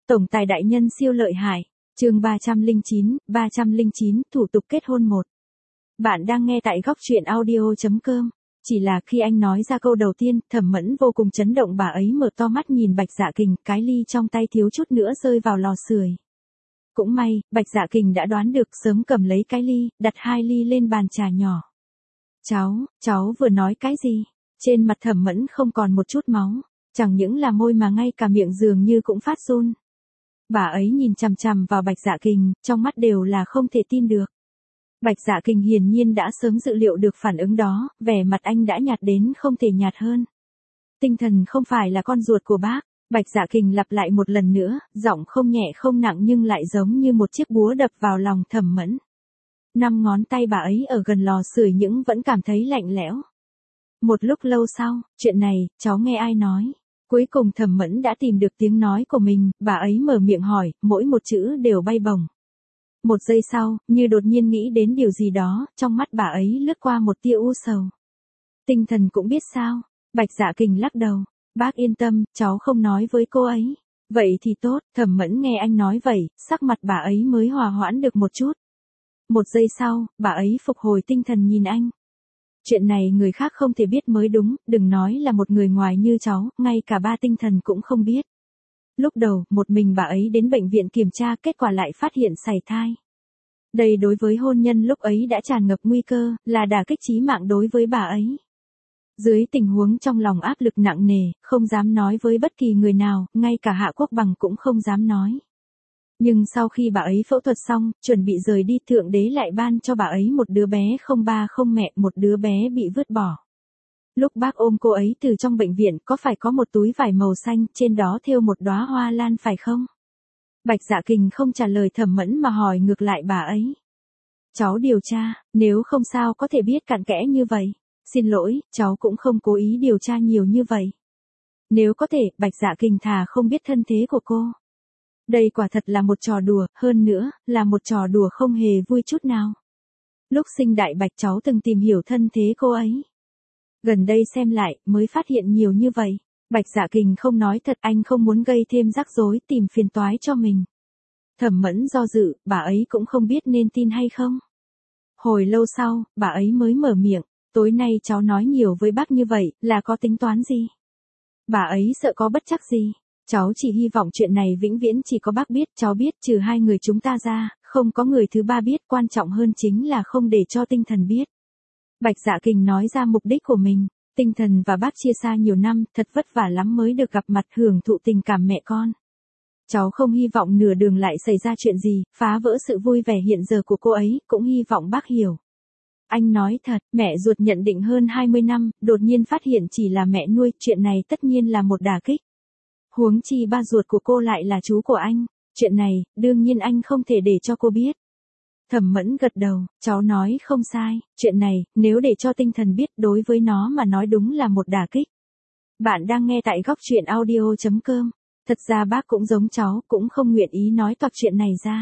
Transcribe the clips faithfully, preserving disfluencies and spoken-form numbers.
Tổng tài đại nhân siêu lợi hại. Chương ba trăm lẻ chín, ba trăm lẻ chín, thủ tục kết hôn một. Bạn đang nghe tại góc truyện audio chấm com. Chỉ là khi anh nói ra câu đầu tiên, Thẩm Mẫn vô cùng chấn động, bà ấy mở to mắt nhìn Bạch Dạ Kình, cái ly trong tay thiếu chút nữa rơi vào lò sưởi. Cũng may, Bạch Dạ Kình đã đoán được, sớm cầm lấy cái ly, đặt hai ly lên bàn trà nhỏ. Cháu, cháu vừa nói cái gì? Trên mặt Thẩm Mẫn không còn một chút máu, chẳng những là môi mà ngay cả miệng dường như cũng phát run. Bà ấy nhìn chằm chằm vào Bạch Dạ Kình, trong mắt đều là không thể tin được. Bạch Dạ Kình hiển nhiên đã sớm dự liệu được phản ứng đó, vẻ mặt anh đã nhạt đến không thể nhạt hơn. Tinh Thần không phải là con ruột của bác. Bạch Dạ Kình lặp lại một lần nữa, giọng không nhẹ không nặng nhưng lại giống như một chiếc búa đập vào lòng Thẩm Mẫn. Năm ngón tay bà ấy ở gần lò sưởi nhưng vẫn cảm thấy lạnh lẽo. Một lúc lâu sau, chuyện này, cháu nghe ai nói? Cuối cùng Thẩm Mẫn đã tìm được tiếng nói của mình, bà ấy mở miệng hỏi, mỗi một chữ đều bay bổng. Một giây sau, như đột nhiên nghĩ đến điều gì đó, trong mắt bà ấy lướt qua một tia u sầu. Tinh Thần cũng biết sao? Bạch Dạ Kình lắc đầu. Bác yên tâm, cháu không nói với cô ấy. Vậy thì tốt, Thẩm Mẫn nghe anh nói vậy, sắc mặt bà ấy mới hòa hoãn được một chút. Một giây sau, bà ấy phục hồi tinh thần nhìn anh. Chuyện này người khác không thể biết mới đúng, đừng nói là một người ngoài như cháu, ngay cả ba Tinh Thần cũng không biết. Lúc đầu, một mình bà ấy đến bệnh viện kiểm tra, kết quả lại phát hiện sảy thai. Đây đối với hôn nhân lúc ấy đã tràn ngập nguy cơ, là đả kích chí mạng đối với bà ấy. Dưới tình huống trong lòng áp lực nặng nề, không dám nói với bất kỳ người nào, ngay cả Hạ Quốc Bằng cũng không dám nói. Nhưng sau khi bà ấy phẫu thuật xong, chuẩn bị rời đi, Thượng Đế lại ban cho bà ấy một đứa bé không ba không mẹ, một đứa bé bị vứt bỏ. Lúc bác ôm cô ấy từ trong bệnh viện, có phải có một túi vải màu xanh, trên đó thêu một đóa hoa lan phải không? Bạch Dạ Kình không trả lời Thẩm Mẫn mà hỏi ngược lại bà ấy. Cháu điều tra, nếu không sao có thể biết cặn kẽ như vậy. Xin lỗi, cháu cũng không cố ý điều tra nhiều như vậy. Nếu có thể, Bạch Dạ Kình thà không biết thân thế của cô. Đây quả thật là một trò đùa, hơn nữa, là một trò đùa không hề vui chút nào. Lúc sinh Đại Bạch cháu từng tìm hiểu thân thế cô ấy. Gần đây xem lại, mới phát hiện nhiều như vậy. Bạch Dạ Kình không nói thật, anh không muốn gây thêm rắc rối, tìm phiền toái cho mình. Thẩm Mẫn do dự, bà ấy cũng không biết nên tin hay không. Hồi lâu sau, bà ấy mới mở miệng. Tối nay cháu nói nhiều với bác như vậy, là có tính toán gì? Bà ấy sợ có bất trắc gì? Cháu chỉ hy vọng chuyện này vĩnh viễn chỉ có bác biết, cháu biết, trừ hai người chúng ta ra, không có người thứ ba biết, quan trọng hơn chính là không để cho Tinh Thần biết. Bạch Dạ Kình nói ra mục đích của mình. Tinh Thần và bác chia xa nhiều năm, thật vất vả lắm mới được gặp mặt, hưởng thụ tình cảm mẹ con. Cháu không hy vọng nửa đường lại xảy ra chuyện gì, phá vỡ sự vui vẻ hiện giờ của cô ấy, cũng hy vọng bác hiểu. Anh nói thật, mẹ ruột nhận định hơn hai mươi năm, đột nhiên phát hiện chỉ là mẹ nuôi, chuyện này tất nhiên là một đả kích. Huống chi ba ruột của cô lại là chú của anh, chuyện này, đương nhiên anh không thể để cho cô biết. Thẩm Mẫn gật đầu, cháu nói không sai, chuyện này, nếu để cho Tinh Thần biết, đối với nó mà nói đúng là một đả kích. Bạn đang nghe tại góc truyện audio chấm com. Thật ra bác cũng giống cháu, cũng không nguyện ý nói toạc chuyện này ra.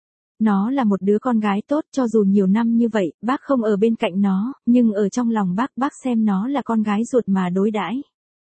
Nó là một đứa con gái tốt, cho dù nhiều năm như vậy, bác không ở bên cạnh nó, nhưng ở trong lòng bác, bác xem nó là con gái ruột mà đối đãi.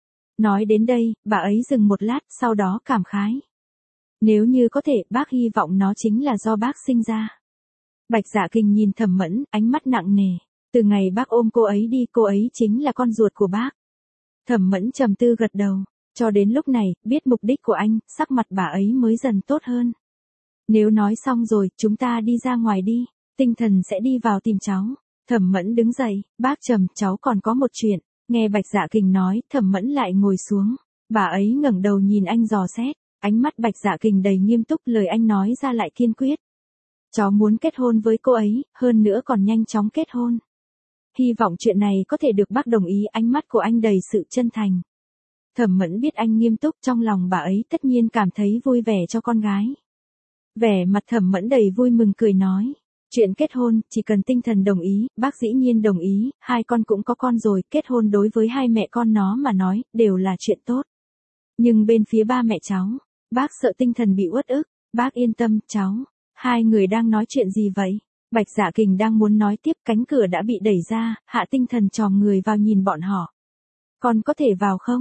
Nói đến đây, bà ấy dừng một lát, sau đó cảm khái. Nếu như có thể, bác hy vọng nó chính là do bác sinh ra. Bạch Dạ Kình nhìn Thẩm Mẫn, ánh mắt nặng nề. Từ ngày bác ôm cô ấy đi, cô ấy chính là con ruột của bác. Thẩm Mẫn trầm tư gật đầu. Cho đến lúc này, biết mục đích của anh, sắc mặt bà ấy mới dần tốt hơn. Nếu nói xong rồi, chúng ta đi ra ngoài đi, Tinh Thần sẽ đi vào tìm cháu. Thẩm Mẫn đứng dậy, bác Trầm, cháu còn có một chuyện. Nghe Bạch Dạ Kình nói, Thẩm Mẫn lại ngồi xuống. Bà ấy ngẩng đầu nhìn anh dò xét, ánh mắt Bạch Dạ Kình đầy nghiêm túc, lời anh nói ra lại kiên quyết. Cháu muốn kết hôn với cô ấy, hơn nữa còn nhanh chóng kết hôn. Hy vọng chuyện này có thể được bác đồng ý, ánh mắt của anh đầy sự chân thành. Thẩm Mẫn biết anh nghiêm túc, trong lòng bà ấy tất nhiên cảm thấy vui vẻ cho con gái. Vẻ mặt Thẩm Mẫn đầy vui mừng cười nói. Chuyện kết hôn, chỉ cần Tinh Thần đồng ý, bác dĩ nhiên đồng ý, hai con cũng có con rồi, kết hôn đối với hai mẹ con nó mà nói, đều là chuyện tốt. Nhưng bên phía ba mẹ cháu, bác sợ Tinh Thần bị uất ức, bác yên tâm, cháu. Hai người đang nói chuyện gì vậy? Bạch Dạ Kình đang muốn nói tiếp, cánh cửa đã bị đẩy ra, Hạ Tinh Thần chòm người vào nhìn bọn họ. Con có thể vào không?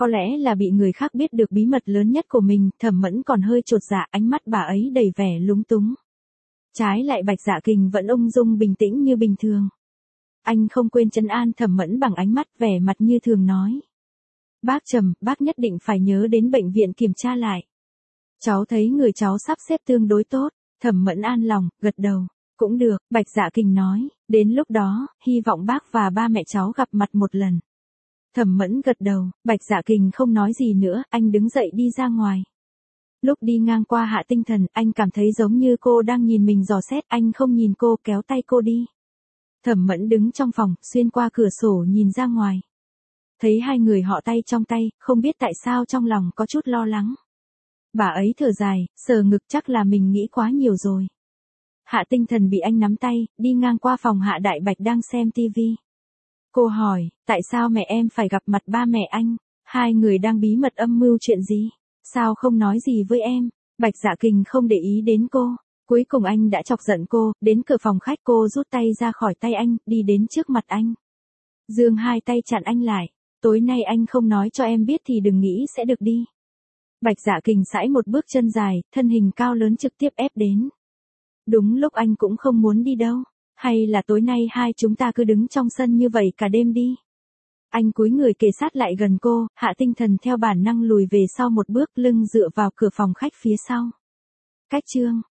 Có lẽ là bị người khác biết được bí mật lớn nhất của mình, Thẩm Mẫn còn hơi chột dạ, ánh mắt bà ấy đầy vẻ lúng túng. Trái lại Bạch Dạ Kình vẫn ung dung bình tĩnh như bình thường. Anh không quên trấn an Thẩm Mẫn bằng ánh mắt, vẻ mặt như thường nói. Bác Trầm, bác nhất định phải nhớ đến bệnh viện kiểm tra lại. Cháu thấy người cháu sắp xếp tương đối tốt. Thẩm Mẫn an lòng, gật đầu. Cũng được, Bạch Dạ Kình nói, đến lúc đó, hy vọng bác và ba mẹ cháu gặp mặt một lần. Thẩm Mẫn gật đầu, Bạch Dạ Kình không nói gì nữa, anh đứng dậy đi ra ngoài. Lúc đi ngang qua Hạ Tinh Thần, anh cảm thấy giống như cô đang nhìn mình dò xét, anh không nhìn cô, kéo tay cô đi. Thẩm Mẫn đứng trong phòng, xuyên qua cửa sổ nhìn ra ngoài. Thấy hai người họ tay trong tay, không biết tại sao trong lòng có chút lo lắng. Bà ấy thở dài, sờ ngực, chắc là mình nghĩ quá nhiều rồi. Hạ Tinh Thần bị anh nắm tay, đi ngang qua phòng Hạ Đại Bạch đang xem tivi. Cô hỏi, tại sao mẹ em phải gặp mặt ba mẹ anh? Hai người đang bí mật âm mưu chuyện gì? Sao không nói gì với em? Bạch Dạ Kình không để ý đến cô. Cuối cùng anh đã chọc giận cô, đến cửa phòng khách cô rút tay ra khỏi tay anh, đi đến trước mặt anh. Giương hai tay chặn anh lại. Tối nay anh không nói cho em biết thì đừng nghĩ sẽ được đi. Bạch Dạ Kình sải một bước chân dài, thân hình cao lớn trực tiếp ép đến. Đúng lúc anh cũng không muốn đi đâu. Hay là tối nay hai chúng ta cứ đứng trong sân như vậy cả đêm đi. Anh cúi người kề sát lại gần cô, Hạ Tinh Thần theo bản năng lùi về sau một bước, lưng dựa vào cửa phòng khách phía sau. Cách chương